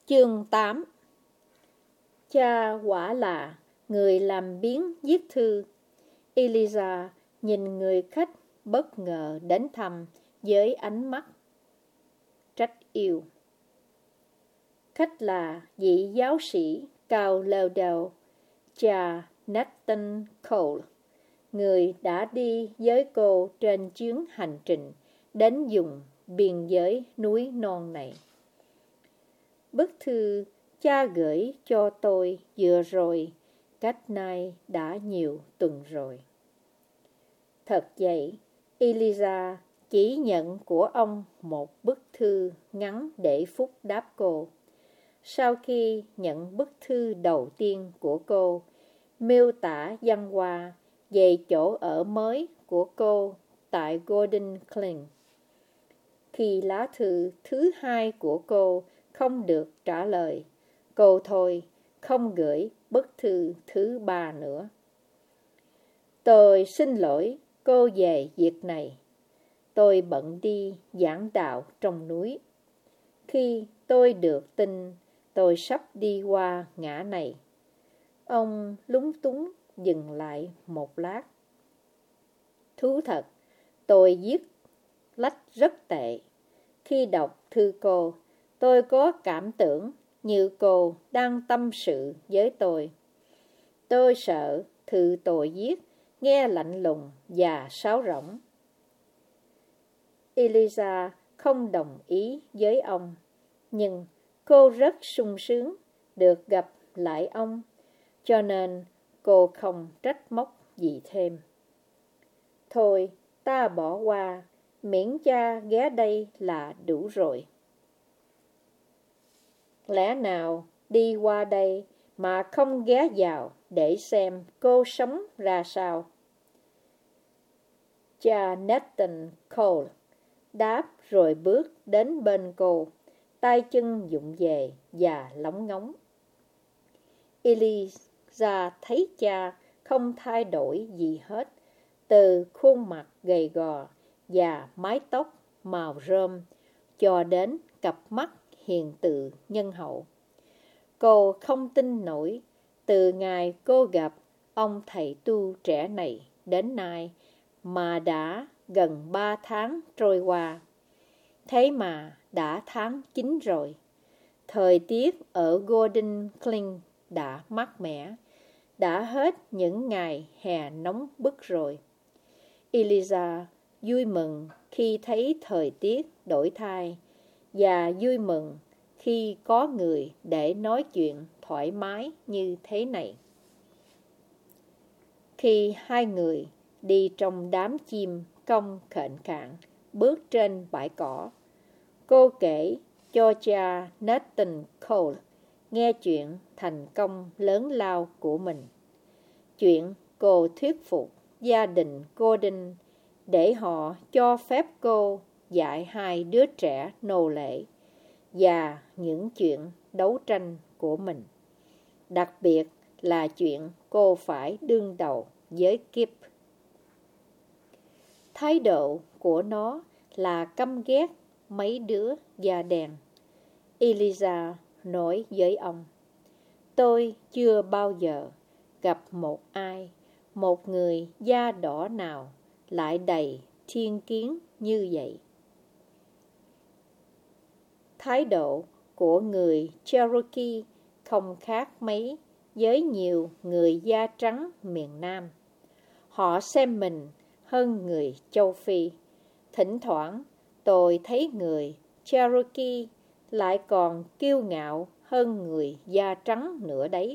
Chương 8. Cha quả là người làm biếng viết thư. Eliza nhìn người khách bất ngờ đến thăm với ánh mắt trách yêu. Khách là vị giáo sĩ cao leo đèo, cha Nathan Cole, người đã đi với cô trên chuyến hành trình đến vùng biên giới núi non này. Bức thư cha gửi cho tôi vừa rồi, cách nay đã nhiều tuần rồi. Thật vậy, Eliza chỉ nhận của ông một bức thư ngắn để phúc đáp cô. Sau khi nhận bức thư đầu tiên của cô, miêu tả văn hoa về chỗ ở mới của cô tại Golden Clean. Khi lá thư thứ hai của cô không được trả lời, cô thôi không gửi bức thư thứ ba nữa. Tôi xin lỗi cô về việc này. Tôi bận đi giảng đạo trong núi. Khi tôi được tin tôi sắp đi qua ngã này, ông lúng túng dừng lại một lát. Thú thật, tôi viết lách rất tệ. Khi đọc thư cô, tôi có cảm tưởng như cô đang tâm sự với tôi. Tôi sợ thư tôi viết nghe lạnh lùng và sáo rỗng. Eliza không đồng ý với ông, nhưng cô rất sung sướng được gặp lại ông, cho nên cô không trách móc gì thêm. Thôi, ta bỏ qua, miễn cha ghé đây là đủ rồi. Lẽ nào đi qua đây mà không ghé vào để xem cô sống ra sao? Cha Nathan Cole đáp rồi bước đến bên cô, tay chân vụng về và lóng ngóng. Eliza thấy cha không thay đổi gì hết, từ khuôn mặt gầy gò và mái tóc màu rơm cho đến cặp mắt hiền từ nhân hậu. Cô không tin nổi, từ ngày cô gặp ông thầy tu trẻ này đến nay mà đã gần 3 tháng trôi qua. Thế mà đã tháng 9 rồi. Thời tiết ở Golden Clean đã mát mẻ, đã hết những ngày hè nóng bức rồi. Eliza vui mừng khi thấy thời tiết đổi thay và vui mừng khi có người để nói chuyện thoải mái như thế này. Khi hai người đi trong đám chim công khệnh khạng bước trên bãi cỏ, cô kể cho cha Nathan Cole nghe chuyện thành công lớn lao của mình. Chuyện cô thuyết phục gia đình Golden để họ cho phép cô dạy hai đứa trẻ nô lệ, và những chuyện đấu tranh của mình. Đặc biệt là chuyện cô phải đương đầu với Kip. Thái độ của nó là căm ghét mấy đứa da đen. Eliza nói với ông, tôi chưa bao giờ gặp một người da đỏ nào lại đầy thiên kiến như vậy. Thái độ của người Cherokee không khác mấy với nhiều người da trắng miền Nam. Họ xem mình hơn người châu Phi. Thỉnh thoảng tôi thấy người Cherokee lại còn kiêu ngạo hơn người da trắng nữa đấy.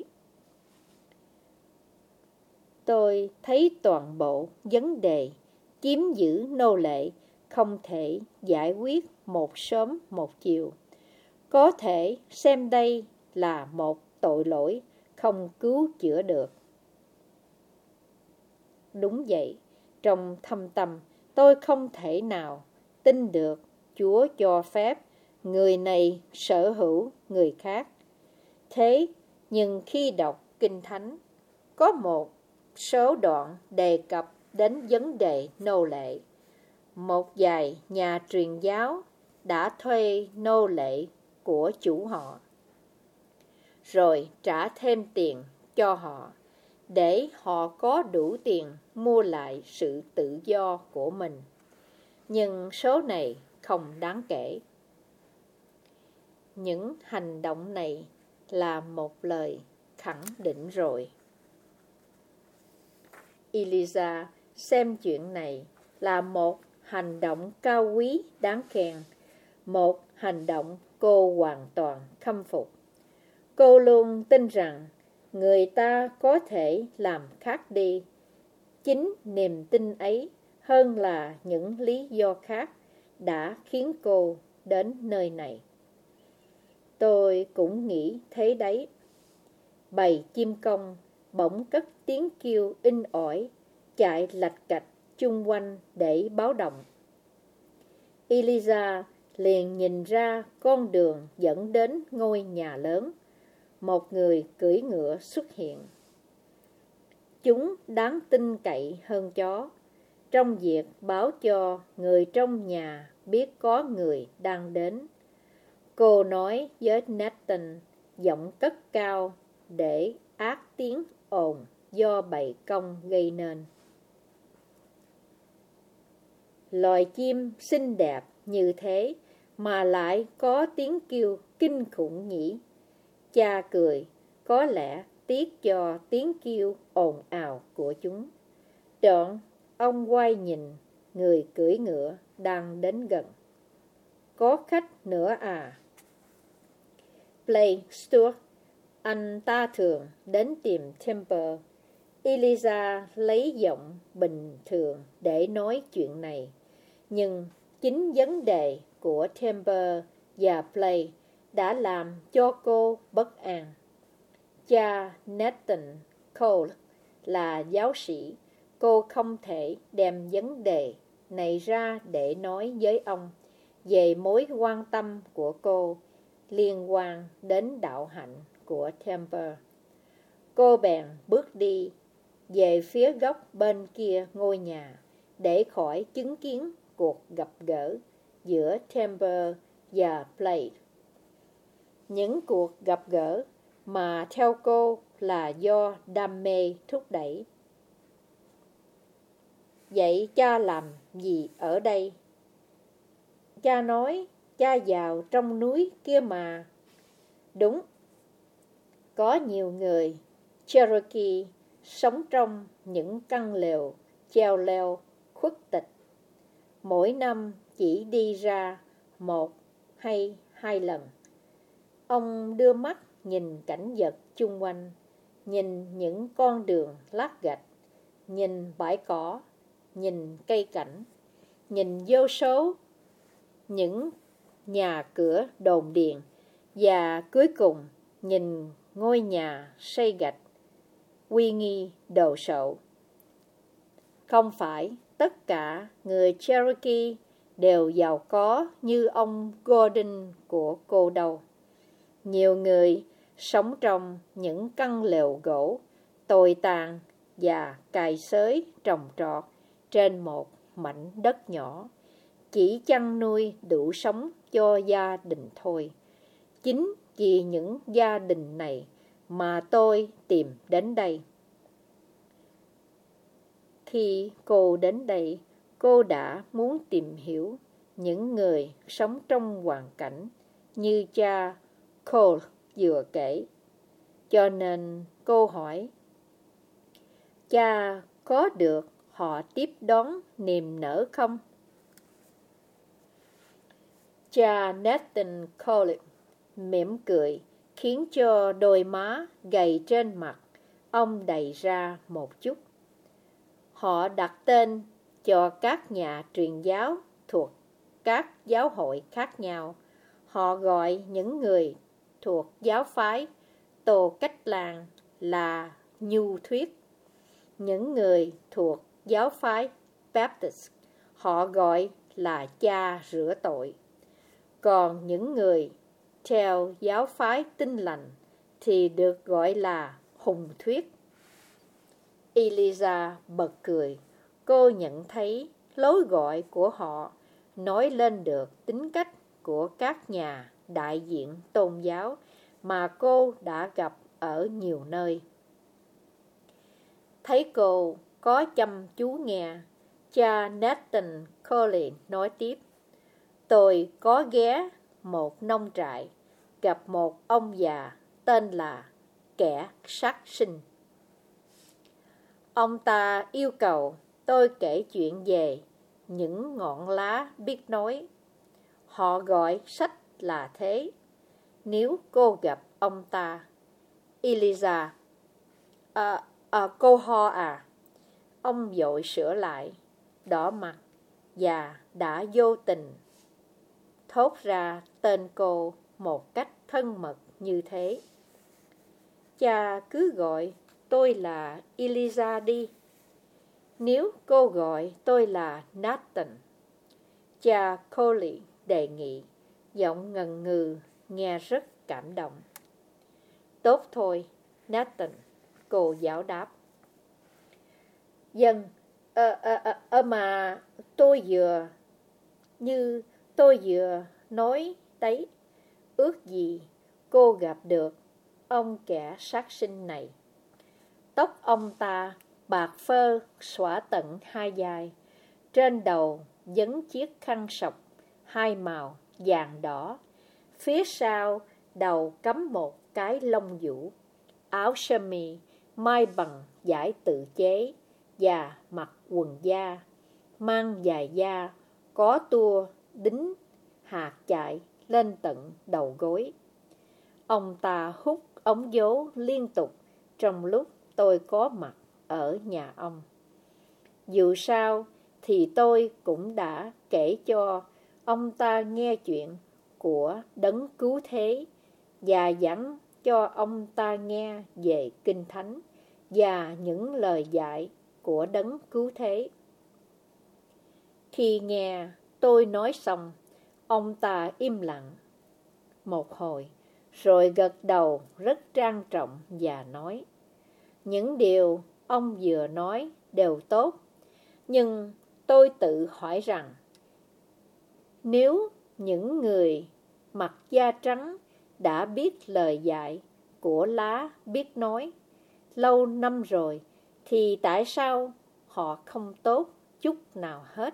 Tôi thấy toàn bộ vấn đề chiếm giữ nô lệ không thể giải quyết một sớm một chiều. Có thể xem đây là một tội lỗi không cứu chữa được. Đúng vậy, trong thâm tâm tôi không thể nào tin được Chúa cho phép người này sở hữu người khác. Thế nhưng khi đọc Kinh Thánh, có một số đoạn đề cập đến vấn đề nô lệ. Một vài nhà truyền giáo đã thuê nô lệ của chủ họ. rồi trả thêm tiền cho họ, để họ có đủ tiền mua lại sự tự do của mình. Nhưng số này không đáng kể. Những hành động này là một lời khẳng định rồi. Elisa xem chuyện này là một hành động cao quý đáng khen, một hành động cô hoàn toàn khâm phục. Cô luôn tin rằng người ta có thể làm khác đi. Chính niềm tin ấy hơn là những lý do khác đã khiến cô đến nơi này. Tôi cũng nghĩ thế đấy. Bầy chim công bỗng cất tiếng kêu inh ỏi, chạy lạch cạch chung quanh để báo động. Elisa liền nhìn ra con đường dẫn đến ngôi nhà lớn. Một người cưỡi ngựa xuất hiện. Chúng đáng tin cậy hơn chó trong việc báo cho người trong nhà biết có người đang đến. Cô nói với Nathan giọng cất cao để át tiếng ồn do bầy công gây nên. Loài chim xinh đẹp như thế mà lại có tiếng kêu kinh khủng nhỉ? Cha cười, có lẽ tiếc cho tiếng kêu ồn ào của chúng. Đoạn ông quay nhìn người cưỡi ngựa đang đến gần. Có khách nữa à? Blake Stuart, anh ta thường đến tìm Temple. Elisa lấy giọng bình thường để nói chuyện này. Nhưng chính vấn đề của Temple và Blake đã làm cho cô bất an. Cha Nathan Cole là giáo sĩ. Cô không thể đem vấn đề này ra để nói với ông về mối quan tâm của cô liên quan đến đạo hạnh của Temple. Cô bèn bước đi về phía góc bên kia ngôi nhà để khỏi chứng kiến cuộc gặp gỡ giữa Temple và Blake. Những cuộc gặp gỡ mà theo cô là do đam mê thúc đẩy. Vậy cha làm gì ở đây? Cha nói cha vào trong núi kia mà. Đúng. Có nhiều người Cherokee sống trong những căn lều treo leo khuất tịch. Mỗi năm chỉ đi ra 1 hay 2 lần. Ông đưa mắt nhìn cảnh vật chung quanh, nhìn những con đường lát gạch, nhìn bãi cỏ, nhìn cây cảnh, nhìn vô số những nhà cửa đồn điền, và cuối cùng nhìn ngôi nhà xây gạch uy nghi đồ sộ. Không phải tất cả người Cherokee đều giàu có như ông Gordon của cô đâu. Nhiều người sống trong những căn lều gỗ tồi tàn và cày xới trồng trọt trên một mảnh đất nhỏ, chỉ chăn nuôi đủ sống cho gia đình thôi. Chính vì những gia đình này mà tôi tìm đến đây. Khi cô đến đây, cô đã muốn tìm hiểu những người sống trong hoàn cảnh như cha Cole vừa kể. Cho nên cô hỏi, cha có được họ tiếp đón niềm nở không? Cha Nathan Cole mỉm cười, khiến cho đôi má gầy trên mặt ông đầy ra một chút. Họ đặt tên cho các nhà truyền giáo thuộc các giáo hội khác nhau. Họ gọi những người thuộc giáo phái Tô Cách Làng là Nhu Thuyết. Những người thuộc giáo phái Baptist họ gọi là cha rửa tội. Còn những người theo giáo phái Tin Lành thì được gọi là Hùng Thuyết. Elisa bật cười. Cô nhận thấy lối gọi của họ nói lên được tính cách của các nhà đại diện tôn giáo mà cô đã gặp ở nhiều nơi. Thấy cô có chăm chú nghe, cha Nathan Coley nói tiếp: tôi có ghé một nông trại, gặp một ông già tên là kẻ sát sinh. Ông ta yêu cầu tôi kể chuyện về những ngọn lá biết nói. Họ gọi sách là thế. Nếu cô gặp ông ta, Eliza, cô ho à? Ông vội sửa lại, đỏ mặt và đã vô tình thốt ra tên cô một cách thân mật như thế. Cha cứ gọi tôi là Eliza đi. Nếu cô gọi tôi là Nathan, cha Coley đề nghị, giọng ngần ngừ, nghe rất cảm động. Tốt thôi, Nathan, cô giáo đáp. Dân, mà tôi vừa nói đấy, ước gì cô gặp được ông kẻ sát sinh này. Tóc ông ta bạc phơ xõa tận hai vai, trên đầu vấn chiếc khăn sọc hai màu vàng đỏ, phía sau đầu cắm một cái lông vũ, áo sơ mi may bằng vải tự chế và mặc quần da, mang giày da có tua đính hạt chạy lên tận đầu gối. Ông ta hút ống dố liên tục trong lúc tôi có mặt ở nhà ông. Dù sao thì tôi cũng đã kể cho ông ta nghe chuyện của Đấng Cứu Thế và dẫn cho ông ta nghe về Kinh Thánh và những lời dạy của Đấng Cứu Thế. Khi nghe tôi nói xong, ông ta im lặng một hồi, rồi gật đầu rất trang trọng và nói: những điều ông vừa nói đều tốt, nhưng tôi tự hỏi rằng, nếu những người mặc da trắng đã biết lời dạy của lá biết nói lâu năm rồi, thì tại sao họ không tốt chút nào hết?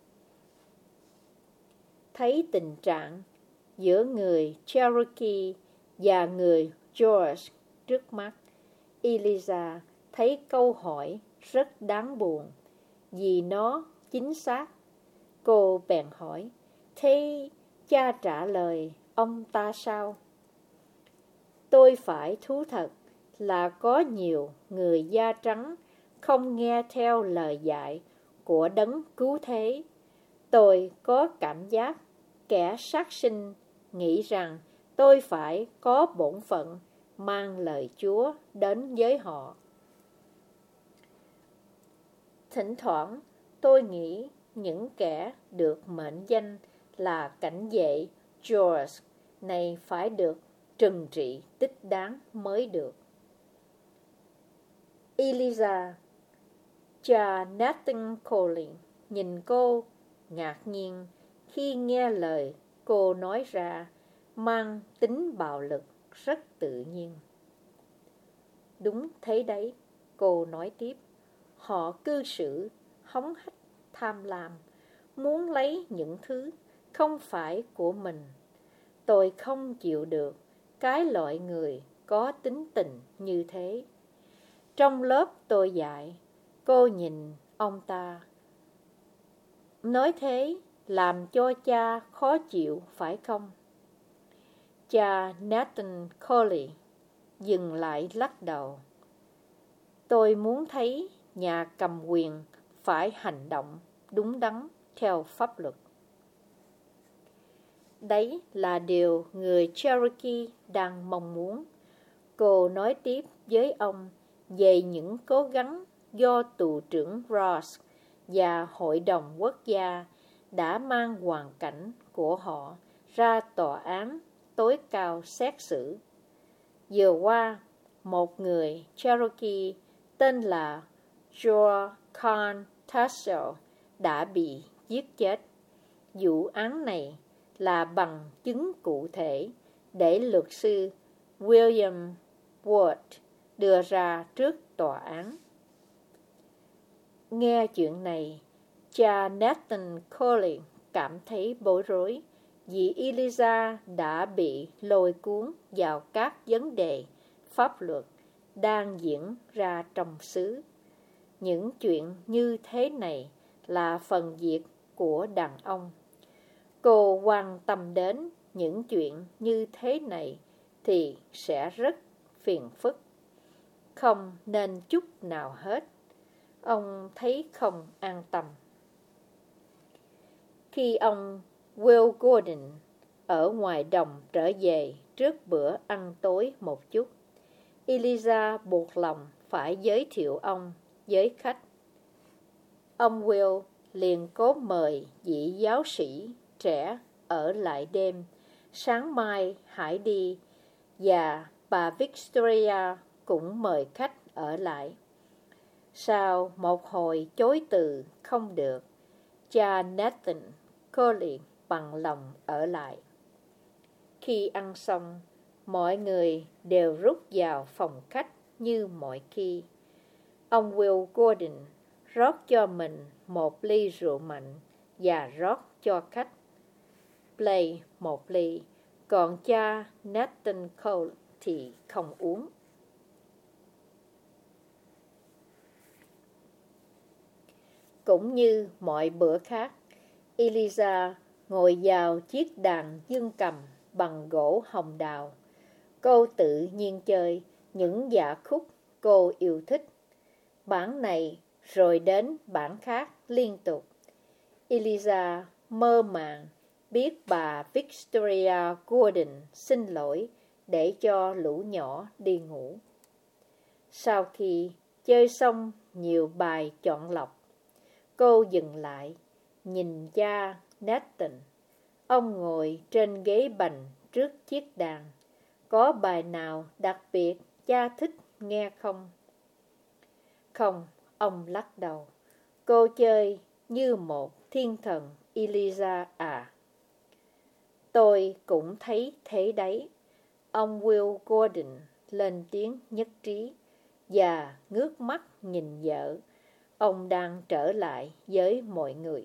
Thấy tình trạng giữa người Cherokee và người George trước mắt, Eliza thấy câu hỏi rất đáng buồn vì nó chính xác. Cô bèn hỏi: thế cha trả lời ông ta sao? Tôi phải thú thật là có nhiều người da trắng không nghe theo lời dạy của Đấng Cứu Thế. Tôi có cảm giác kẻ sát sinh nghĩ rằng tôi phải có bổn phận mang lời Chúa đến với họ. Thỉnh thoảng tôi nghĩ những kẻ được mệnh danh là cảnh vệ George này phải được trừng trị thích đáng mới được. Eliza, cha Nathan Coley nhìn cô ngạc nhiên khi nghe lời cô nói ra mang tính bạo lực rất tự nhiên. Đúng thế đấy, cô nói tiếp. Họ cư xử hống hách, tham lam, muốn lấy những thứ không phải của mình. Tôi không chịu được cái loại người có tính tình như thế. Trong lớp tôi dạy, cô nhìn ông ta. Nói thế làm cho cha khó chịu phải không? Cha Nathan Coley dừng lại lắc đầu. Tôi muốn thấy nhà cầm quyền phải hành động đúng đắn theo pháp luật. Đấy là điều người Cherokee đang mong muốn. Cô nói tiếp với ông về những cố gắng do tù trưởng Ross và Hội đồng Quốc gia đã mang hoàn cảnh của họ ra tòa án tối cao xét xử. Vừa qua, một người Cherokee tên là Joe Khan Tassel đã bị giết chết. Vụ án này là bằng chứng cụ thể để luật sư William Ward đưa ra trước tòa án. Nghe chuyện này, cha Nathan Coley cảm thấy bối rối vì Eliza đã bị lôi cuốn vào các vấn đề pháp luật đang diễn ra trong xứ. Những chuyện như thế này là phần việc của đàn ông. Cô quan tâm đến những chuyện như thế này thì sẽ rất phiền phức. Không nên chút nào hết. Ông thấy không an tâm. Khi ông Will Gordon ở ngoài đồng trở về trước bữa ăn tối một chút, Eliza buộc lòng phải giới thiệu ông với khách. Ông Will liền cố mời vị giáo sĩ trẻ ở lại đêm, sáng mai hãy đi, và bà Victoria cũng mời khách ở lại. Sau một hồi chối từ không được, cha Nathan Coley bằng lòng ở lại. Khi ăn xong, mọi người đều rút vào phòng khách như mọi khi. Ông Will Gordon rót cho mình một ly rượu mạnh và rót cho khách Play một ly, còn cha Nathan Cole thì không uống. Cũng như mọi bữa khác, Eliza ngồi vào chiếc đàn dương cầm bằng gỗ hồng đào. Cô tự nhiên chơi những dạ khúc cô yêu thích. Bản này rồi đến bản khác liên tục. Eliza mơ màng biết bà Victoria Gordon xin lỗi để cho lũ nhỏ đi ngủ. Sau khi chơi xong nhiều bài chọn lọc, cô dừng lại, nhìn cha Nathan. Ông ngồi trên ghế bành trước chiếc đàn. Có bài nào đặc biệt cha thích nghe không? Không, ông lắc đầu. Cô chơi như một thiên thần, Eliza à. Tôi cũng thấy thế đấy. Ông Will Gordon lên tiếng nhất trí và ngước mắt nhìn vợ. Ông đang trở lại với mọi người.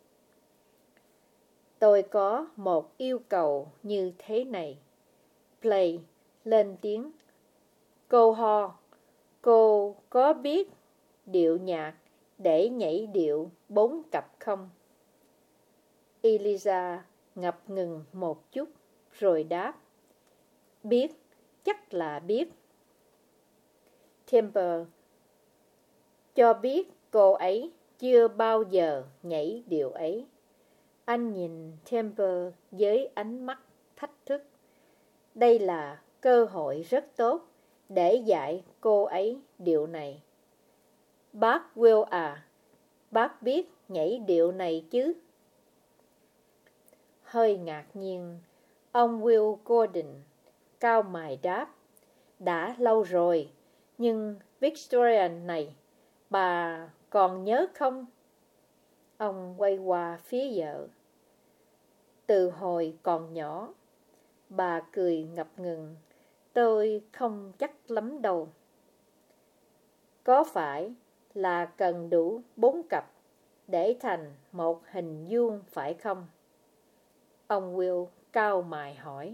Tôi có một yêu cầu như thế này. Play lên tiếng. Cô ho, cô có biết điệu nhạc để nhảy điệu 4 cặp không? Eliza ngập ngừng một chút rồi đáp. Biết, chắc là biết. Temper cho biết cô ấy chưa bao giờ nhảy điệu ấy. Anh nhìn Temper với ánh mắt thách thức. Đây là cơ hội rất tốt để dạy cô ấy điệu này. Bác Will à, bác biết nhảy điệu này chứ? Hơi ngạc nhiên, ông Will Gordon cau mày đáp. Đã lâu rồi, nhưng Victoria này, bà còn nhớ không? Ông quay qua phía vợ. Từ hồi còn nhỏ, bà cười ngập ngừng. Tôi không chắc lắm đâu. Có phải là cần đủ 4 cặp để thành một hình vuông phải không? Ông Will cau mày hỏi.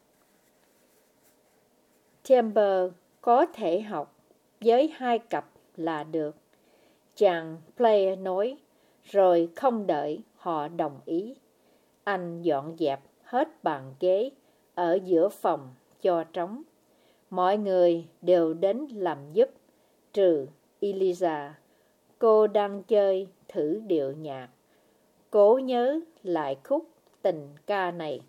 Temper có thể học với 2 cặp là được. Chàng Player nói, rồi không đợi họ đồng ý. Anh dọn dẹp hết bàn ghế ở giữa phòng cho trống. Mọi người đều đến làm giúp, trừ Eliza. Cô đang chơi thử điệu nhạc. Cố nhớ lại khúc tình ca này.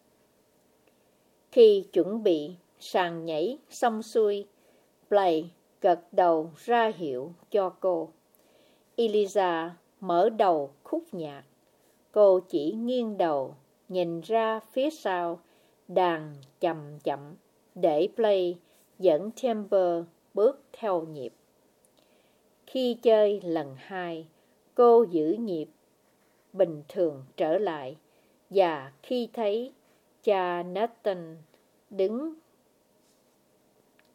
Khi chuẩn bị sàn nhảy xong xuôi, Play gật đầu ra hiệu cho cô. Eliza mở đầu khúc nhạc. Cô chỉ nghiêng đầu, nhìn ra phía sau, đàn chậm chậm, để Play dẫn Temper bước theo nhịp. Khi chơi lần 2, cô giữ nhịp bình thường trở lại, và khi thấy cha Nathan đứng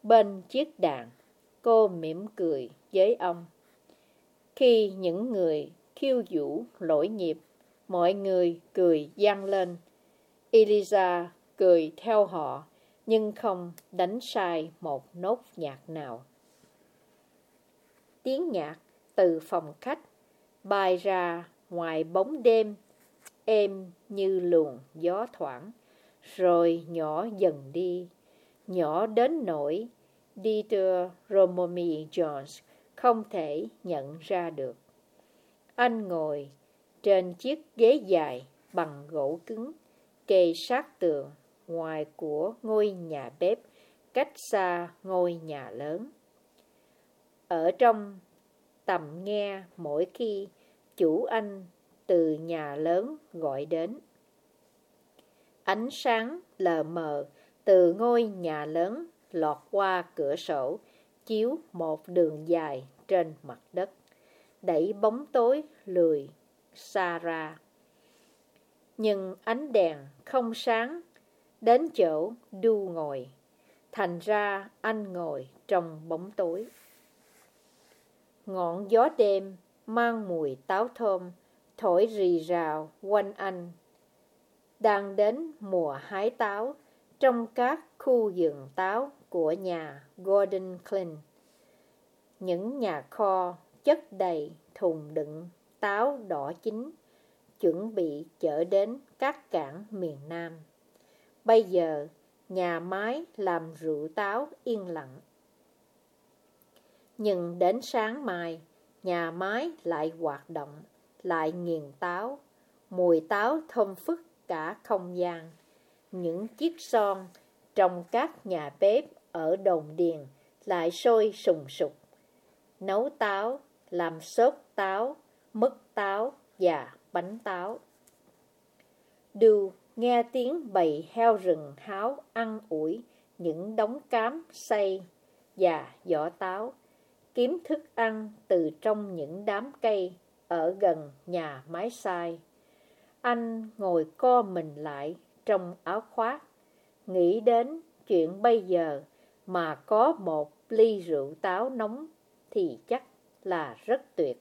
Bên chiếc đàn, cô mỉm cười với ông. Khi những người khiêu vũ lỗi nhịp, mọi người cười vang lên. Eliza cười theo họ, nhưng không đánh sai một nốt nhạc nào. Tiếng nhạc từ phòng khách bay ra ngoài bóng đêm, êm như luồng gió thoảng, rồi nhỏ dần đi, nhỏ đến nỗi Dieter Romomi Jones không thể nhận ra được. Anh ngồi trên chiếc ghế dài bằng gỗ cứng, kề sát tường ngoài của ngôi nhà bếp, cách xa ngôi nhà lớn. Ở trong tầm nghe mỗi khi chủ anh từ nhà lớn gọi đến. Ánh sáng lờ mờ từ ngôi nhà lớn lọt qua cửa sổ, chiếu một đường dài trên mặt đất, đẩy bóng tối lùi xa ra. Nhưng ánh đèn không sáng đến chỗ Du ngồi, thành ra anh ngồi trong bóng tối. Ngọn gió đêm mang mùi táo thơm thổi rì rào quanh anh. Đang đến mùa hái táo trong các khu vườn táo của nhà Gordon Clint. Những nhà kho chất đầy thùng đựng táo đỏ chín, chuẩn bị chở đến các cảng miền Nam. Bây giờ, nhà máy làm rượu táo yên lặng. Nhưng đến sáng mai, nhà máy lại hoạt động, lại nghiền táo. Mùi táo thơm phức cả không gian. Những chiếc son trong các nhà bếp ở đồn điền lại sôi sùng sục. Nấu táo, làm xốp táo, mứt táo và bánh táo. Du nghe tiếng bầy heo rừng háo ăn ủi những đống cám xay và vỏ táo, kiếm thức ăn từ trong những đám cây ở gần nhà máy xay. Anh ngồi co mình lại trong áo khoác, nghĩ đến chuyện bây giờ mà có một ly rượu táo nóng thì chắc là rất tuyệt.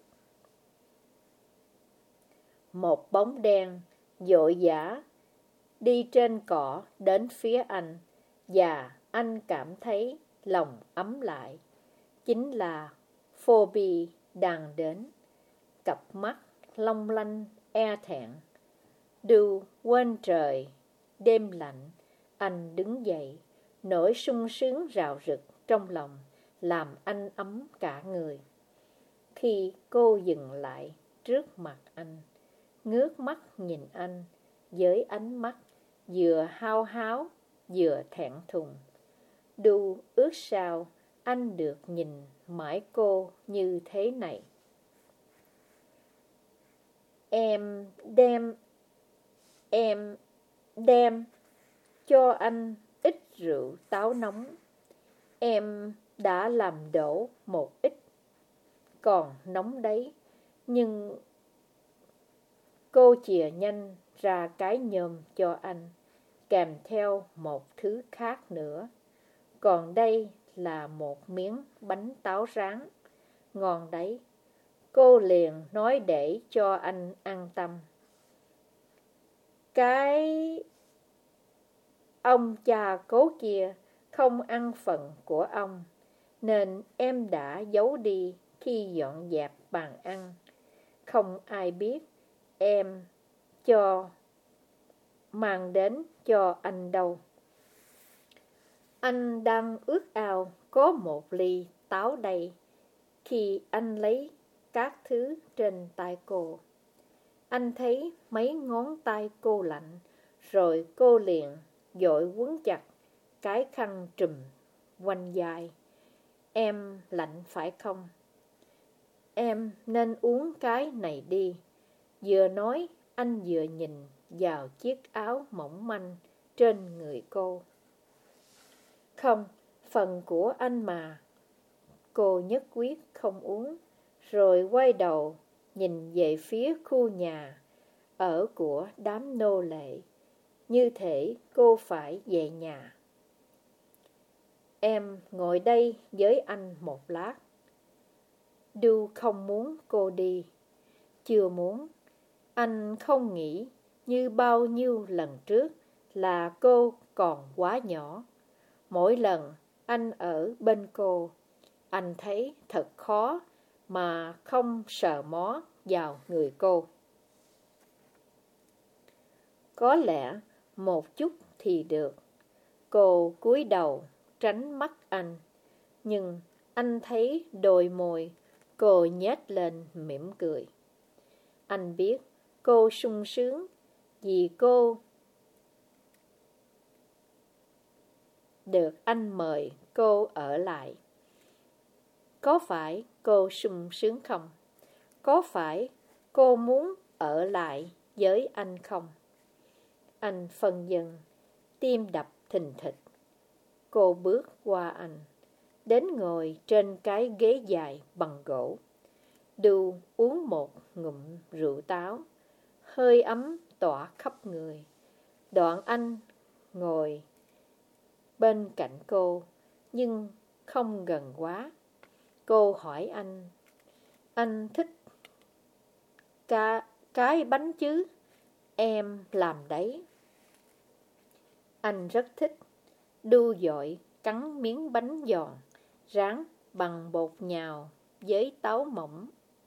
Một bóng đen vội vã đi trên cỏ đến phía anh, và anh cảm thấy lòng ấm lại. Chính là Phoebe đang đến, cặp mắt long lanh e thẹn. Du quên trời, đêm lạnh, anh đứng dậy, nỗi sung sướng rạo rực trong lòng làm anh ấm cả người. Khi cô dừng lại trước mặt anh, ngước mắt nhìn anh với ánh mắt vừa hao háo vừa thẹn thùng. Du ước sao anh được nhìn mãi cô như thế này. Em đem cho anh ít rượu táo nóng. Em đã làm đổ một ít, còn nóng đấy. Nhưng cô chìa nhanh ra cái nhôm cho anh, kèm theo một thứ khác nữa. Còn đây là một miếng bánh táo rán, ngon đấy. Cô liền nói để cho anh an tâm. Cái ông cha cố kia không ăn phần của ông, nên em đã giấu đi khi dọn dẹp bàn ăn. Không ai biết em mang đến cho anh đâu. Anh đang ước ao có một ly táo đây. Khi anh lấy các thứ trên tay cô, anh thấy mấy ngón tay cô lạnh, rồi cô liền vội quấn chặt cái khăn trùm quanh vai. Em lạnh phải không? Em nên uống cái này đi. Vừa nói, anh vừa nhìn vào chiếc áo mỏng manh trên người cô. Không, phần của anh mà. Cô nhất quyết không uống, rồi quay đầu nhìn về phía khu nhà ở của đám nô lệ, như thể cô phải về nhà. Em ngồi đây với anh một lát. Du không muốn cô đi. Chưa muốn. Anh không nghĩ như bao nhiêu lần trước là cô còn quá nhỏ. Mỗi lần anh ở bên cô, anh thấy thật khó mà không sờ mó vào người cô. Có lẽ một chút thì được. Cô cúi đầu tránh mắt anh, nhưng anh thấy đôi môi cô nhếch lên mỉm cười. Anh biết cô sung sướng vì cô được anh mời cô ở lại. Có phải cô sung sướng không? Có phải cô muốn ở lại với anh không? Anh phân vân, tim đập thình thịch. Cô bước qua anh, đến ngồi trên cái ghế dài bằng gỗ. Du uống một ngụm rượu táo, hơi ấm tỏa khắp người. Đoạn anh ngồi bên cạnh cô, nhưng không gần quá. Cô hỏi anh thích cái bánh chứ? Em làm đấy. Anh rất thích. Du dội cắn miếng bánh giòn, rán bằng bột nhào với táo mỏng.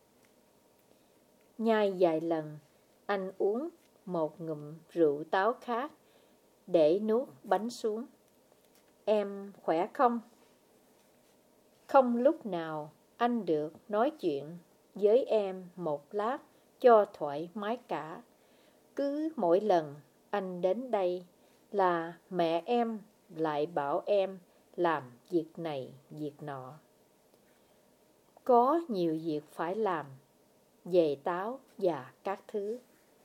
Nhai vài lần, anh uống một ngụm rượu táo khác để nuốt bánh xuống. Em khỏe không? Không lúc nào anh được nói chuyện với em một lát cho thoải mái cả. Cứ mỗi lần anh đến đây là mẹ em lại bảo em làm việc này, việc nọ. Có nhiều việc phải làm, về táo và các thứ.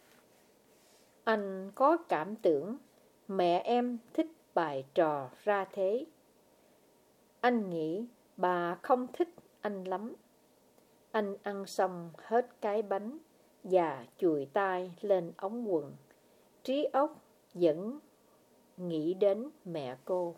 Anh có cảm tưởng mẹ em thích bài trò ra thế. Anh nghĩ bà không thích anh lắm. Anh ăn xong hết cái bánh và chùi tay lên ống quần. Trí óc vẫn nghĩ đến mẹ cô.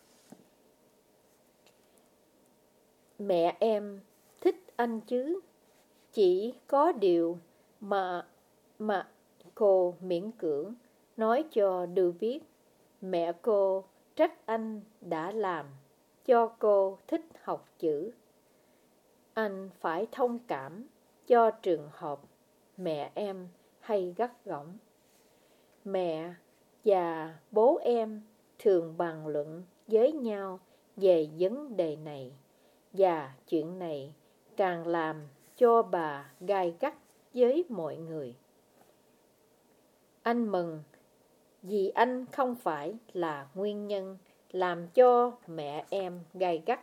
Mẹ em thích anh chứ? Chỉ có điều mà cô miễn cưỡng nói cho Du biết mẹ cô trách anh đã làm cho cô thích học chữ. Anh phải thông cảm cho trường hợp mẹ em hay gắt gỏng. Mẹ và bố em thường bàn luận với nhau về vấn đề này, và chuyện này càng làm cho bà gay gắt với mọi người. Anh mừng vì anh không phải là nguyên nhân làm cho mẹ em gay gắt.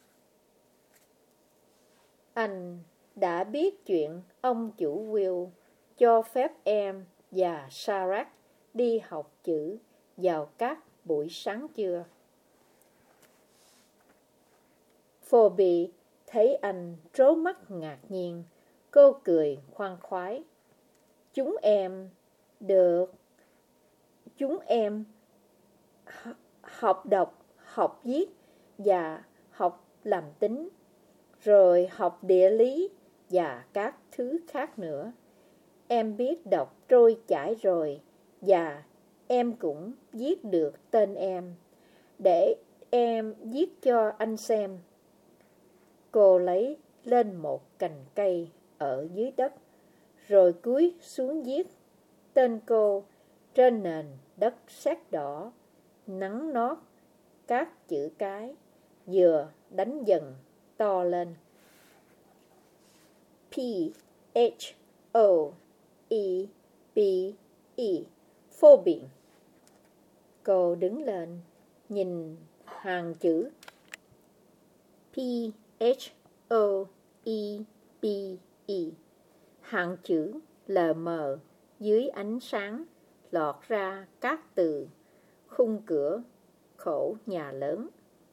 Anh đã biết chuyện ông chủ Will cho phép em và Sarah đi học chữ vào các buổi sáng chưa? Phoebe thấy anh trố mắt ngạc nhiên. Cô cười khoan khoái. Chúng em học đọc, học viết và học làm tính, rồi học địa lý và các thứ khác nữa. Em biết đọc trôi chảy rồi, và em cũng viết được tên em. Để em viết cho anh xem. Cô lấy lên một cành cây ở dưới đất, rồi cúi xuống viết tên cô trên nền đất sét đỏ, nắng nót. Các chữ cái vừa đánh dần to lên. P-H-O-E-B-E, Phoebe. Cô đứng lên, nhìn hàng chữ P-H-O-E-B-E. Hàng chữ lờ mờ dưới ánh sáng lọt ra các từ khung cửa khổ nhà lớn.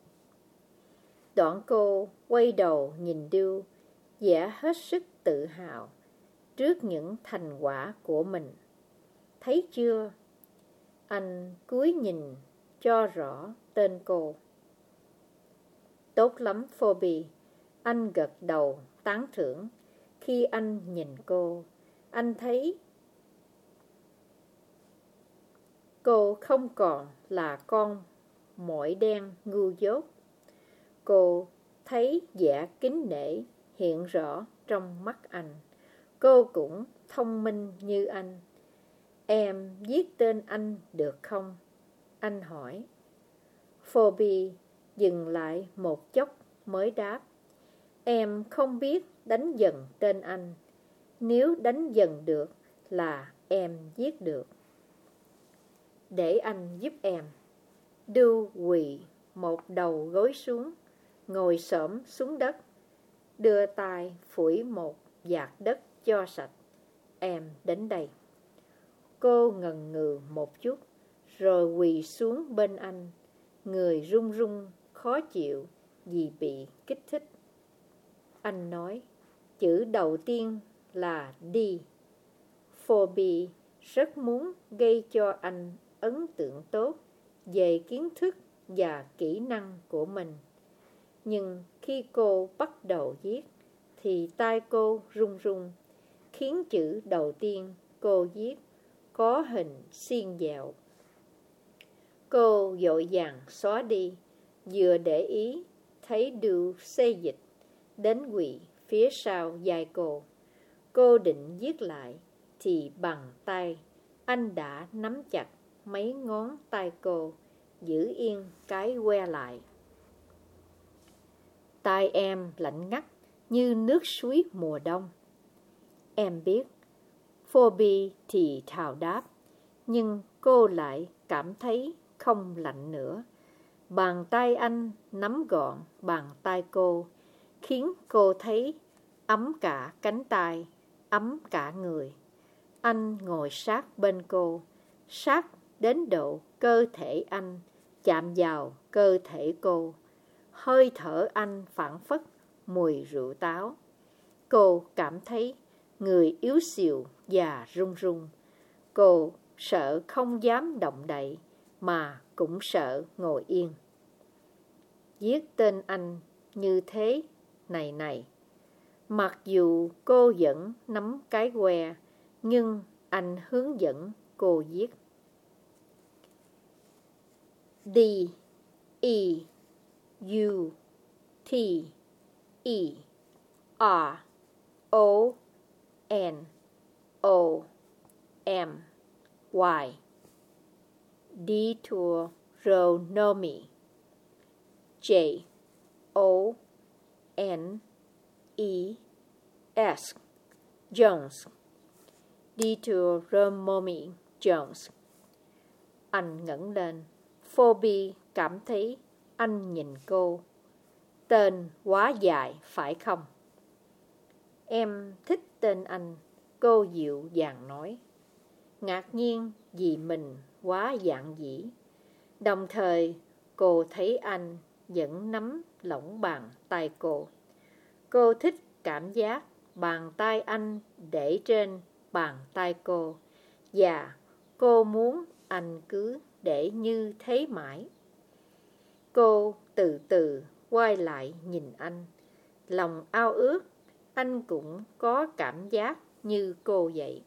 Đoạn cô quay đầu nhìn Du, vẻ hết sức tự hào trước những thành quả của mình. Thấy chưa? Anh cúi nhìn cho rõ tên cô. Tốt lắm, Phoebe. Anh gật đầu tán thưởng. Khi anh nhìn cô, anh thấy cô không còn là con muỗi đen ngu dốt. Cô thấy vẻ kính nể hiện rõ trong mắt anh. Cô cũng thông minh như anh. Em viết tên anh được không? Anh hỏi. Phoebe dừng lại một chốc mới đáp. Em không biết đánh dần tên anh. Nếu đánh dần được là em viết được. Để anh giúp em. Đu quỳ một đầu gối xuống, ngồi xổm xuống đất, đưa tay phủi một vạt đất cho sạch. Em đến đây. Cô ngần ngừ một chút, rồi quỳ xuống bên anh, người run run khó chịu vì bị kích thích. Anh nói, chữ đầu tiên là đi. Phoebe rất muốn gây cho anh ấn tượng tốt về kiến thức và kỹ năng của mình. Nhưng khi cô bắt đầu viết, thì tay cô run run, khiến chữ đầu tiên cô viết có hình xiên dẹo. Cô vội vàng xóa đi, vừa để ý thấy Đu xê dịch đến quỳ phía sau vai cô. Cô định viết lại, thì bằng tay anh đã nắm chặt mấy ngón tay cô, giữ yên cái que lại. Tai em lạnh ngắt như nước suối mùa đông. Em biết. Phoebe thì thào đáp, nhưng cô lại cảm thấy không lạnh nữa. Bàn tay anh nắm gọn bàn tay cô, khiến cô thấy ấm cả cánh tay, ấm cả người. Anh ngồi sát bên cô, sát đến độ cơ thể anh chạm vào cơ thể cô. Hơi thở anh phảng phất mùi rượu táo. Cô cảm thấy người yếu xìu và run run. Cô sợ không dám động đậy, mà cũng sợ ngồi yên. Viết tên anh như thế này. Mặc dù cô vẫn nắm cái que, nhưng anh hướng dẫn cô viết. D, E, U, T, E, R, O, N, O, M, Y. Deuteronomy. J, O, N, E, S. Jones. Deuteronomy Jones. Anh ngẩng lên. Phoebe cảm thấy anh nhìn cô. Tên quá dài phải không? Em thích tên anh, cô dịu dàng nói. Ngạc nhiên vì mình quá dạn dĩ. Đồng thời cô thấy anh vẫn nắm lỏng bàn tay cô. Cô thích cảm giác bàn tay anh để trên bàn tay cô, và cô muốn anh cứ để như thế mãi. Cô từ từ quay lại nhìn anh, lòng ao ước anh cũng có cảm giác như cô vậy.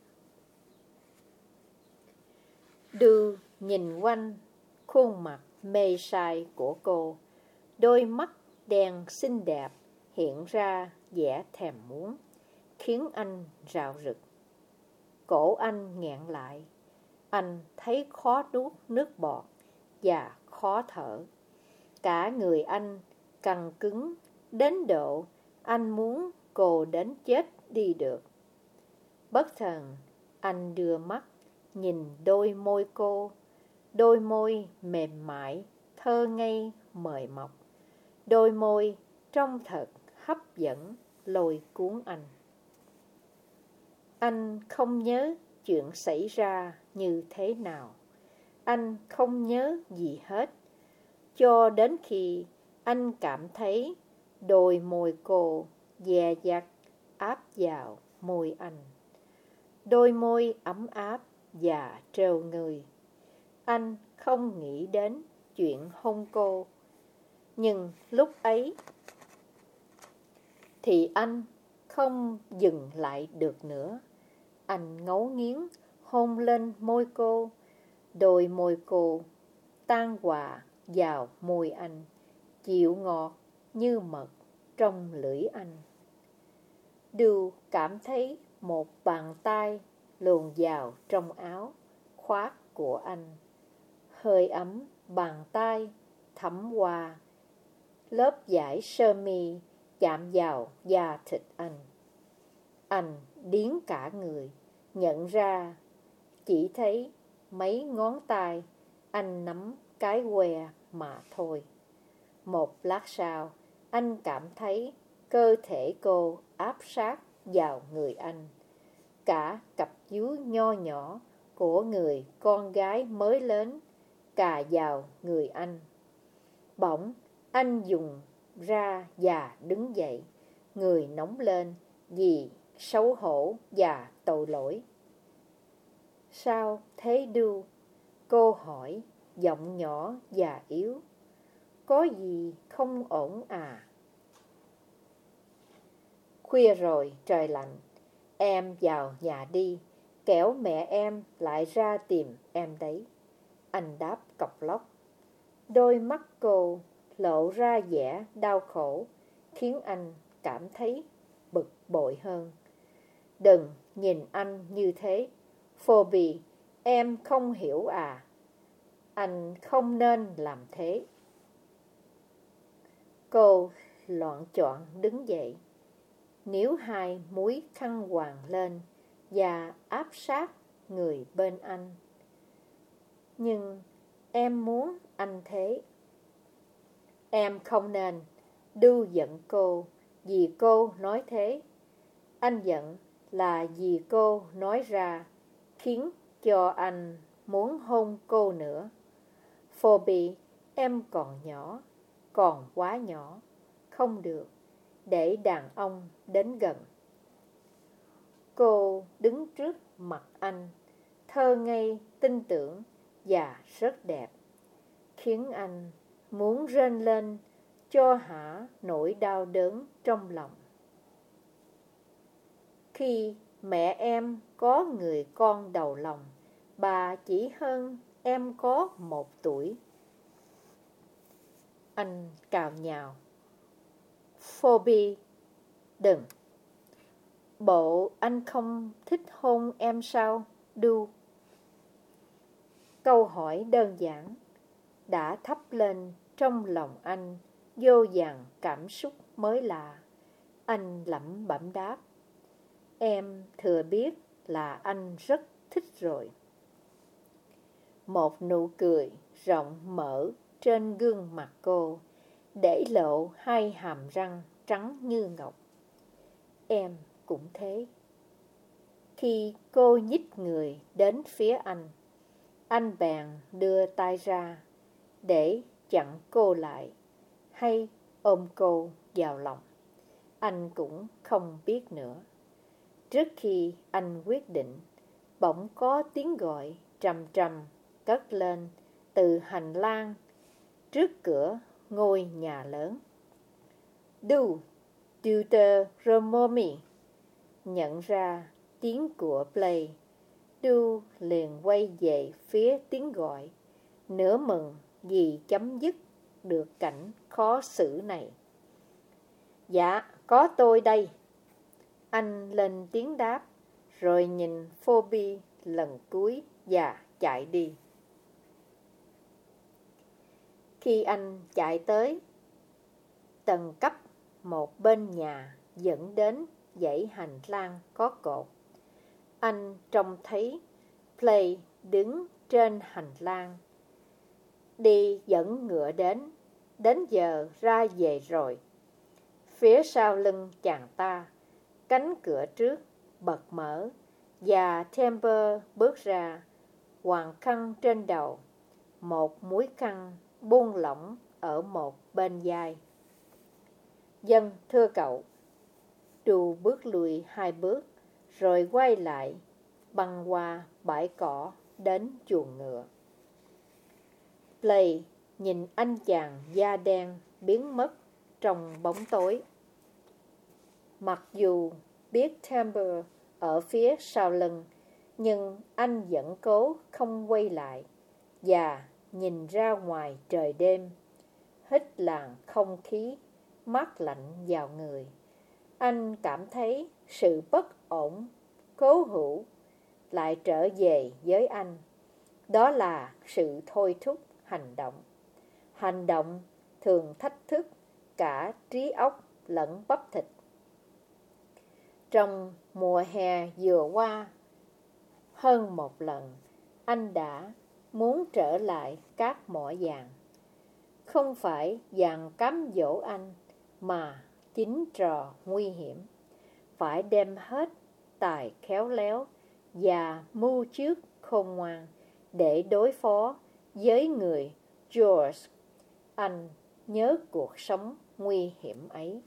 Đu nhìn quanh khuôn mặt mê say của cô, đôi mắt đen xinh đẹp hiện ra vẻ thèm muốn, khiến anh rạo rực. Cổ anh nghẹn lại, anh thấy khó nuốt nước bọt và khó thở. Cả người anh căng cứng đến độ anh muốn cô đến chết đi được. Bất thần, anh đưa mắt nhìn đôi môi cô, đôi môi mềm mại, thơ ngây, mời mọc. Đôi môi trông thật hấp dẫn, lôi cuốn anh. Anh không nhớ chuyện xảy ra như thế nào. Anh không nhớ gì hết, cho đến khi anh cảm thấy đôi môi cô dè dặt áp vào môi anh. Đôi môi ấm áp và trêu người. Anh không nghĩ đến chuyện hôn cô. Nhưng lúc ấy thì anh không dừng lại được nữa. Anh ngấu nghiến hôn lên môi cô, đôi môi cô tan hòa vào môi anh, dịu ngọt như mật trong lưỡi anh. Đều cảm thấy một bàn tay luồn vào trong áo khoác của anh. Hơi ấm bàn tay thấm qua lớp vải sơ mi chạm vào da thịt anh. Anh điếng cả người, nhận ra chỉ thấy mấy ngón tay anh nắm cái que mà thôi. Một lát sau, anh cảm thấy cơ thể cô áp sát vào người anh. Cả cặp vú nho nhỏ của người con gái mới lớn cà vào người anh. Bỗng anh dùng ra và đứng dậy, người nóng lên vì xấu hổ và tội lỗi. Sao thế Du? Cô hỏi, giọng nhỏ và yếu. Có gì không ổn à? Khuya rồi, trời lạnh. Em vào nhà đi, kẻo mẹ em lại ra tìm em đấy. Anh đáp cộc lốc. Đôi mắt cô lộ ra vẻ đau khổ, khiến anh cảm thấy bực bội hơn. Đừng nhìn anh như thế, Phoebe, em không hiểu à? Anh không nên làm thế. Cô loạng choạng đứng dậy, níu hai múi khăn quàng lên và áp sát người bên anh. Nhưng em muốn anh thế. Em không nên. Du giận cô vì cô nói thế. Anh giận là vì cô nói ra, khiến cho anh muốn hôn cô nữa. Phoebe, em còn nhỏ, còn quá nhỏ, không được để đàn ông đến gần. Cô đứng trước mặt anh, thơ ngây, tin tưởng và rất đẹp, khiến anh muốn rên lên cho hả nỗi đau đớn trong lòng. Khi mẹ em có người con đầu lòng, bà chỉ hơn em có 1 tuổi. Anh cào nhào. Phoebe, đừng. Bộ anh không thích hôn em sao, Du? Câu hỏi đơn giản đã thắp lên trong lòng anh vô vàn cảm xúc mới lạ. Anh lẩm bẩm đáp. Em thừa biết là anh rất thích rồi. Một nụ cười rộng mở trên gương mặt cô, để lộ hai hàm răng trắng như ngọc. Em cũng thế. Khi cô nhích người đến phía anh bèn đưa tay ra để chặn cô lại, hay ôm cô vào lòng. Anh cũng không biết nữa. Trước khi anh quyết định, bỗng có tiếng gọi trầm trầm cất lên từ hành lang trước cửa ngôi nhà lớn. Du, Deuteronomy. Nhận ra tiếng của Play, Du liền quay về phía tiếng gọi, nửa mừng vì chấm dứt được cảnh khó xử này. Dạ, có tôi đây. Anh lên tiếng đáp, rồi nhìn Phoebe lần cuối và chạy đi. Khi anh chạy tới tầng cấp một bên nhà dẫn đến dãy hành lang có cột, anh trông thấy Play đứng trên hành lang. Đi dẫn ngựa đến giờ ra về rồi. Phía sau lưng chàng ta, cánh cửa trước bật mở và Temper bước ra, quàng khăn trên đầu, một múi khăn buông lỏng ở một bên vai. Dân thưa cậu. Du bước lùi 2 bước, rồi quay lại, băng qua bãi cỏ đến chuồng ngựa. Play nhìn anh chàng da đen biến mất trong bóng tối. Mặc dù biết Timber ở phía sau lưng, nhưng anh vẫn cố không quay lại và nhìn ra ngoài trời đêm, hít làn không khí mát lạnh vào người. Anh cảm thấy sự bất ổn cố hữu lại trở về với anh. Đó là sự thôi thúc hành động. Hành động thường thách thức cả trí óc lẫn bắp thịt. Trong mùa hè vừa qua, hơn một lần, anh đã muốn trở lại các mỏ vàng. Không phải vàng cám dỗ anh, mà chính trò nguy hiểm. Phải đem hết tài khéo léo và mưu trước khôn ngoan để đối phó với người George. Anh nhớ cuộc sống nguy hiểm ấy.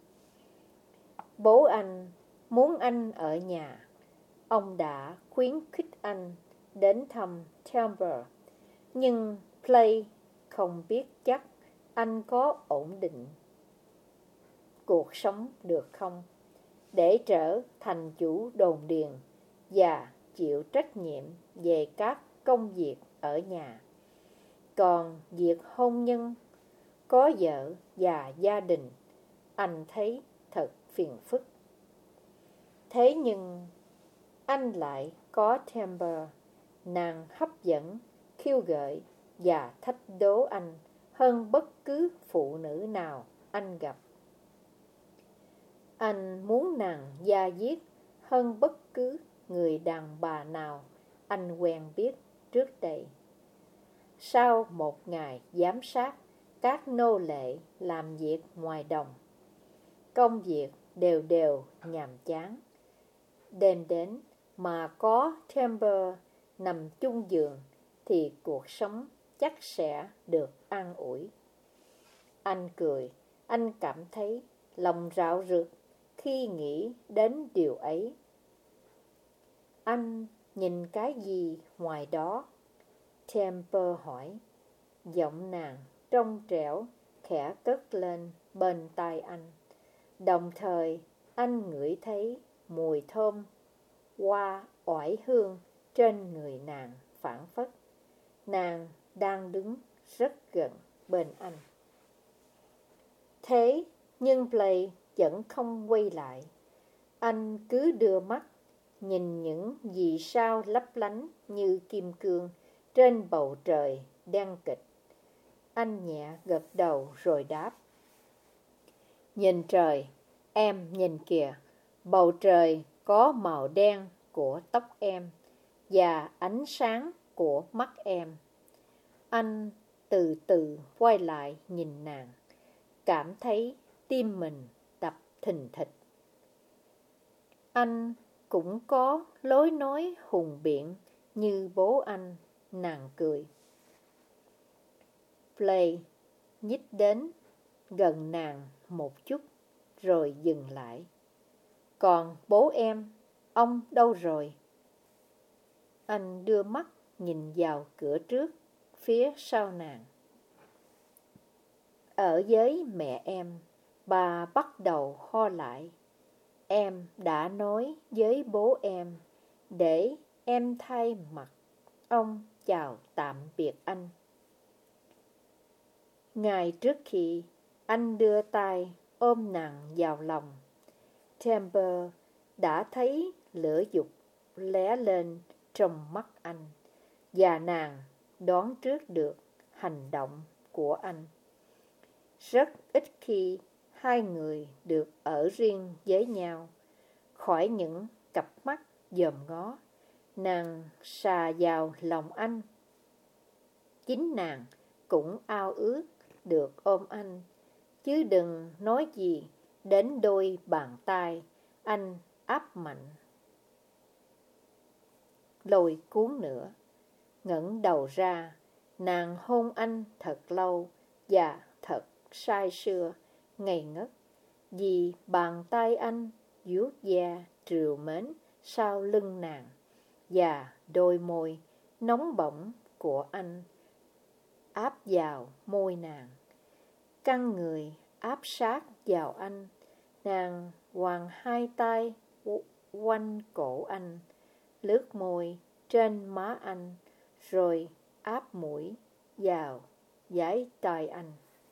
Bố anh muốn anh ở nhà. Ông đã khuyến khích anh đến thăm Timber, nhưng Play không biết chắc anh có ổn định cuộc sống được không, để trở thành chủ đồn điền và chịu trách nhiệm về các công việc ở nhà. Còn việc hôn nhân, có vợ và gia đình, anh thấy thật phiền phức. Thế nhưng anh lại có Timber, nàng hấp dẫn, khiêu gợi và thách đố anh hơn bất cứ phụ nữ nào anh gặp. Anh muốn nàng da diết hơn bất cứ người đàn bà nào anh quen biết trước đây. Sau một ngày giám sát các nô lệ làm việc ngoài đồng, công việc đều đều nhàm chán. Đêm đến mà có Timber nằm chung giường thì cuộc sống chắc sẽ được an ủi. Anh cười, anh cảm thấy lòng rạo rực khi nghĩ đến điều ấy. Anh nhìn cái gì ngoài đó? Timber hỏi. Giọng nàng trong trẻo khẽ cất lên bên tai anh. Đồng thời anh ngửi thấy mùi thơm hoa oải hương trên người nàng phảng phất. Nàng đang đứng rất gần bên anh. Thế nhưng Play vẫn không quay lại. Anh cứ đưa mắt nhìn những vì sao lấp lánh như kim cương trên bầu trời đen kịt. Anh nhẹ gật đầu rồi đáp. Nhìn trời, em nhìn kìa, bầu trời có màu đen của tóc em và ánh sáng của mắt em. Anh từ từ quay lại nhìn nàng, cảm thấy tim mình đập thình thịch. Anh cũng có lối nói hùng biện như bố anh, nàng cười. Play nhích đến gần nàng một chút rồi dừng lại. Còn bố em, ông đâu rồi? Anh đưa mắt nhìn vào cửa trước, phía sau nàng. Ở với mẹ em, bà bắt đầu ho lại. Em đã nói với bố em để em thay mặt ông chào tạm biệt anh. Ngay trước khi anh đưa tay ôm nàng vào lòng, Timber đã thấy lửa dục lóe lên trong mắt anh, và nàng đoán trước được hành động của anh. Rất ít khi hai người được ở riêng với nhau. Khỏi những cặp mắt dòm ngó, nàng xà vào lòng anh. Chính nàng cũng ao ước được ôm anh, chứ đừng nói gì đến đôi bàn tay anh áp mạnh lôi cuốn nữa. Ngẩng đầu ra, nàng hôn anh thật lâu và thật say sưa, ngây ngất, vì bàn tay anh vuốt ve trìu mến sau lưng nàng, và đôi môi nóng bỏng của anh áp vào môi nàng. Căng người áp sát vào anh. Nàng quàng hai tay quanh cổ anh, lướt môi trên má anh, rồi áp mũi vào dái tai anh.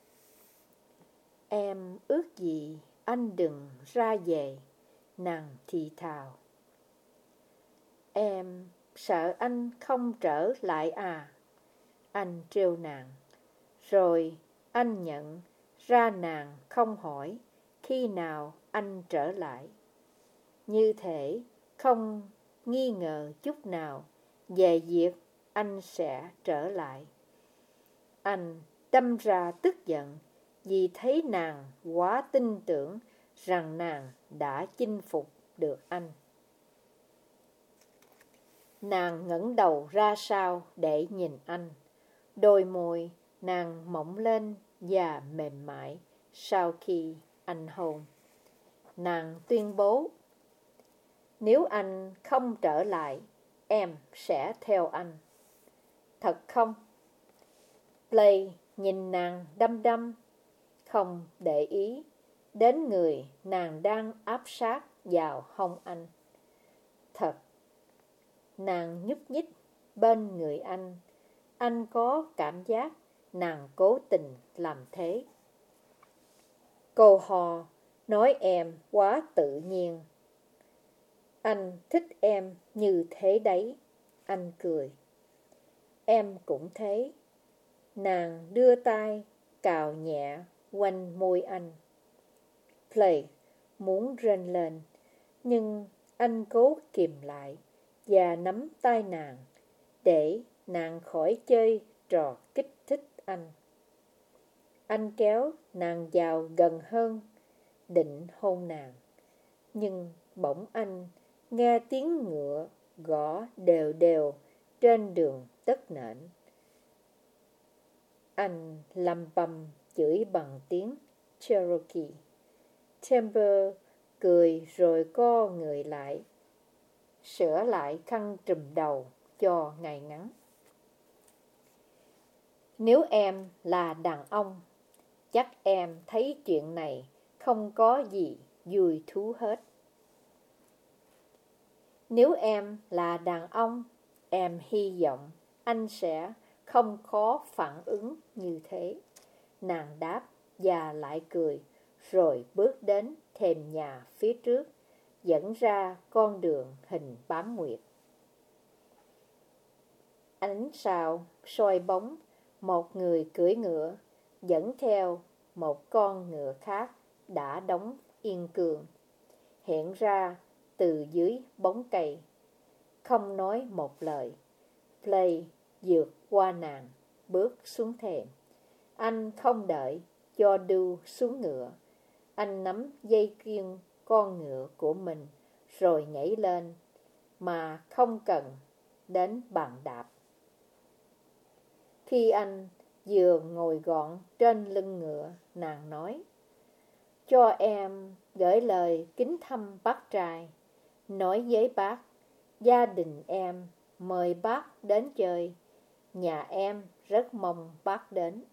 Em ước gì anh đừng ra về, nàng thì thào. Em sợ anh không trở lại à? Anh trêu nàng. Rồi anh nhận ra nàng không hỏi khi nào anh trở lại. Như thể không nghi ngờ chút nào về việc anh sẽ trở lại. Anh đâm ra tức giận vì thấy nàng quá tin tưởng rằng nàng đã chinh phục được anh. Nàng ngẩng đầu ra sau để nhìn anh. Đôi môi nàng mỏng lên và mềm mại sau khi anh hôn. Nàng tuyên bố, nếu anh không trở lại, em sẽ theo anh. Thật không? Play nhìn nàng đăm đăm, không để ý đến người nàng đang áp sát vào hông anh. Thật. Nàng nhúc nhích bên người anh. Anh có cảm giác nàng cố tình làm thế. Cô hò nói em quá tự nhiên. Anh thích em như thế đấy. Anh cười. Em cũng thế. Nàng đưa tay cào nhẹ quanh môi anh. Play muốn rên lên, nhưng anh cố kìm lại và nắm tay nàng để nàng khỏi chơi trò kích thích anh. Anh kéo nàng vào gần hơn, định hôn nàng. Nhưng bỗng anh nghe tiếng ngựa gõ đều đều trên đường đất nện. Anh lầm bầm chửi bằng tiếng Cherokee. Timber cười rồi co người lại, sửa lại khăn trùm đầu cho ngày ngắn. Nếu em là đàn ông, chắc em thấy chuyện này không có gì vui thú hết. Nếu em là đàn ông, em hy vọng anh sẽ không có phản ứng như thế. Nàng đáp và lại cười, rồi bước đến thềm nhà phía trước, dẫn ra con đường hình bán nguyệt. Ánh sao soi bóng một người cưỡi ngựa, dẫn theo một con ngựa khác đã đóng yên cương, hiện ra từ dưới bóng cây. Không nói một lời, Play vượt qua nàng, bước xuống thềm. Anh không đợi cho đu xuống ngựa. Anh nắm dây kiêng con ngựa của mình rồi nhảy lên, mà không cần đến bàn đạp. Khi anh vừa ngồi gọn trên lưng ngựa, nàng nói, cho em gửi lời kính thăm bác trai, nói với bác, gia đình em mời bác đến chơi, nhà em rất mong bác đến.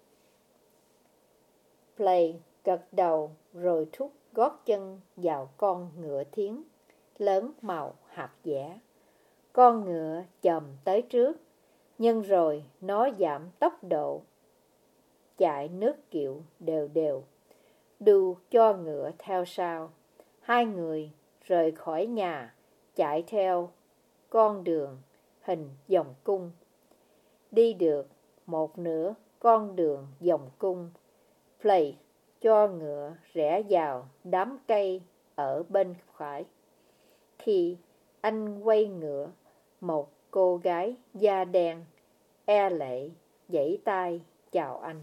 Play gật đầu rồi thúc gót chân vào con ngựa thiến, lớn màu hạt dẻ. Con ngựa chồm tới trước, nhưng rồi nó giảm tốc độ, chạy nước kiệu đều đều, đu cho ngựa theo sau. Hai người rời khỏi nhà, chạy theo con đường hình vòng cung. Đi được một nửa con đường vòng cung, Play cho ngựa rẽ vào đám cây ở bên phải. Khi anh quay ngựa, một cô gái da đen e lệ giãy tay chào anh.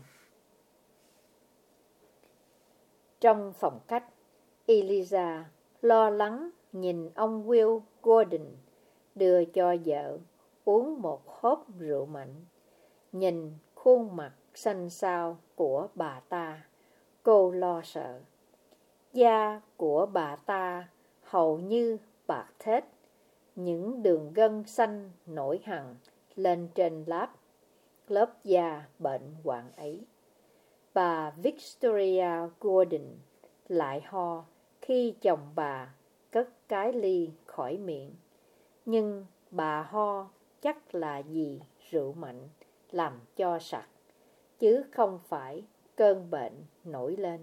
Trong phòng khách, Eliza lo lắng nhìn ông Will Gordon đưa cho vợ uống một hớp rượu mạnh. Nhìn khuôn mặt xanh xao của bà ta, cô lo sợ. Da của bà ta hầu như bạc thết, những đường gân xanh nổi hằn lên trên láp. lớp da bệnh hoạn ấy. Bà Victoria Gordon lại ho khi chồng bà cất cái ly khỏi miệng. Nhưng bà ho chắc là vì rượu mạnh làm cho sặc, chứ không phải cơn bệnh nổi lên.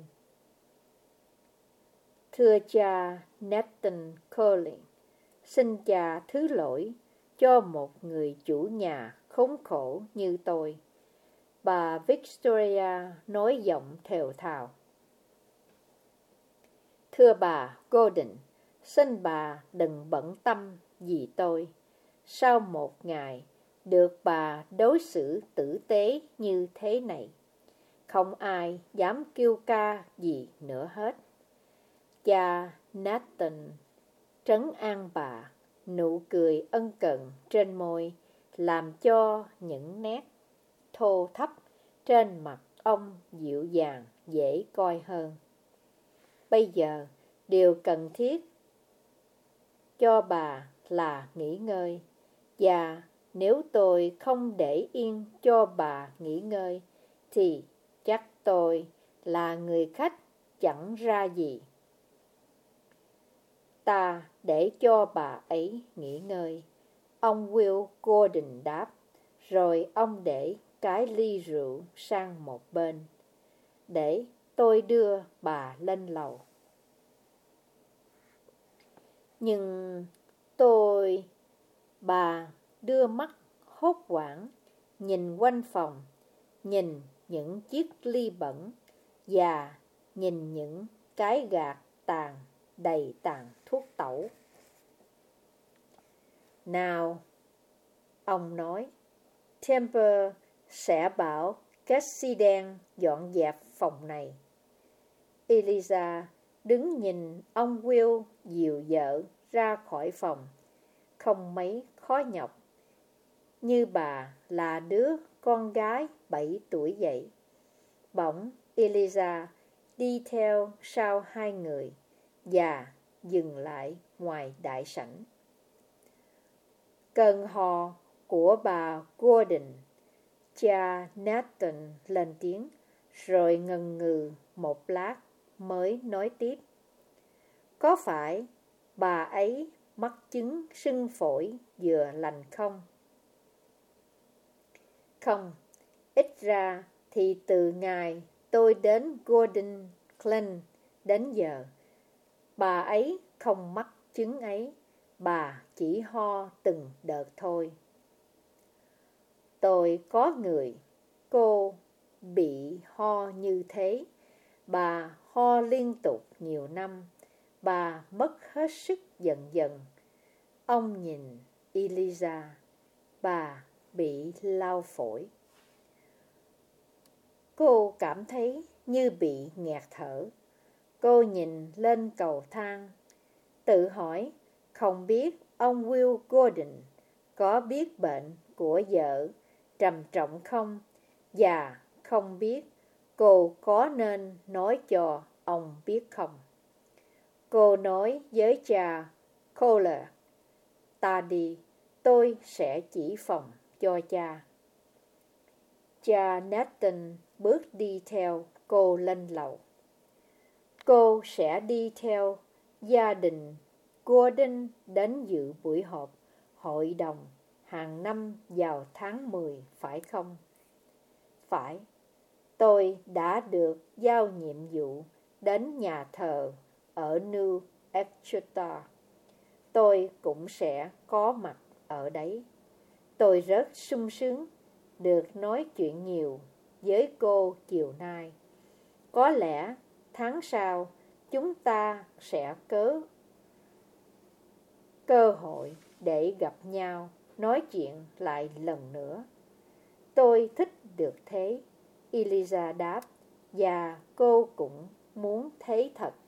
Thưa cha Nathan Curling, xin cha thứ lỗi cho một người chủ nhà khốn khổ như tôi. Bà Victoria nói giọng thều thào. Thưa bà Gordon, xin bà đừng bận tâm vì tôi. Sau một ngày được bà đối xử tử tế như thế này, không ai dám kêu ca gì nữa hết. Cha Nathan trấn an bà, nụ cười ân cần trên môi làm cho những nét thô thấp trên mặt ông dịu dàng dễ coi hơn. Bây giờ điều cần thiết cho bà là nghỉ ngơi, và nếu tôi không để yên cho bà nghỉ ngơi thì chắc tôi là người khách chẳng ra gì. Ta để cho bà ấy nghỉ ngơi, ông Will Gordon đáp, rồi ông để cái ly rượu sang một bên. Để tôi đưa bà lên lầu. Nhưng bà đưa mắt hốt hoảng, nhìn quanh phòng, nhìn những chiếc ly bẩn và nhìn những cái gạt tàn đầy tàn thuốc tẩu. Nào, ông nói, Temper sẽ bảo Cassidan dọn dẹp phòng này. Eliza đứng nhìn ông Will dìu vợ ra khỏi phòng, không mấy khó nhọc, như bà là đứa con gái 7 tuổi vậy. Bỗng Eliza đi theo sau hai người và dừng lại ngoài đại sảnh. Cơn ho của bà Gordon, cha Nathan lên tiếng, rồi ngần ngừ một lát mới nói tiếp. Có phải bà ấy mắc chứng sưng phổi vừa lành không? Không, ít ra thì từ ngày tôi đến Gordon Glen đến giờ, bà ấy không mắc chứng ấy, bà chỉ ho từng đợt thôi. Tôi có người, cô bị ho như thế, bà ho liên tục nhiều năm, bà mất hết sức dần dần. Ông nhìn Eliza, bà bị lao phổi. Cô cảm thấy như bị nghẹt thở. Cô nhìn lên cầu thang, tự hỏi không biết ông Will Gordon có biết bệnh của vợ trầm trọng không, và không biết cô có nên nói cho ông biết không. Cô nói với cha Kohler, ta đi, tôi sẽ chỉ phòng cho cha. Cha Nathan bước đi theo cô lên lầu. Cô sẽ đi theo gia đình Gordon đến dự buổi họp hội đồng hàng năm vào tháng 10, phải không? Phải, tôi đã được giao nhiệm vụ đến nhà thờ ở New Exeter. Tôi cũng sẽ có mặt ở đấy. Tôi rất sung sướng được nói chuyện nhiều với cô chiều nay. Có lẽ tháng sau chúng ta sẽ có cơ hội để gặp nhau, nói chuyện lại lần nữa. Tôi thích được thế, Eliza đáp, và cô cũng muốn thế thật.